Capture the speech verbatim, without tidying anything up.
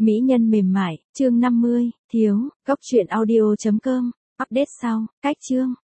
Mỹ nhân mềm mại, chương năm mươi, thiếu, góc truyện audio chấm com, update sau, cách chương.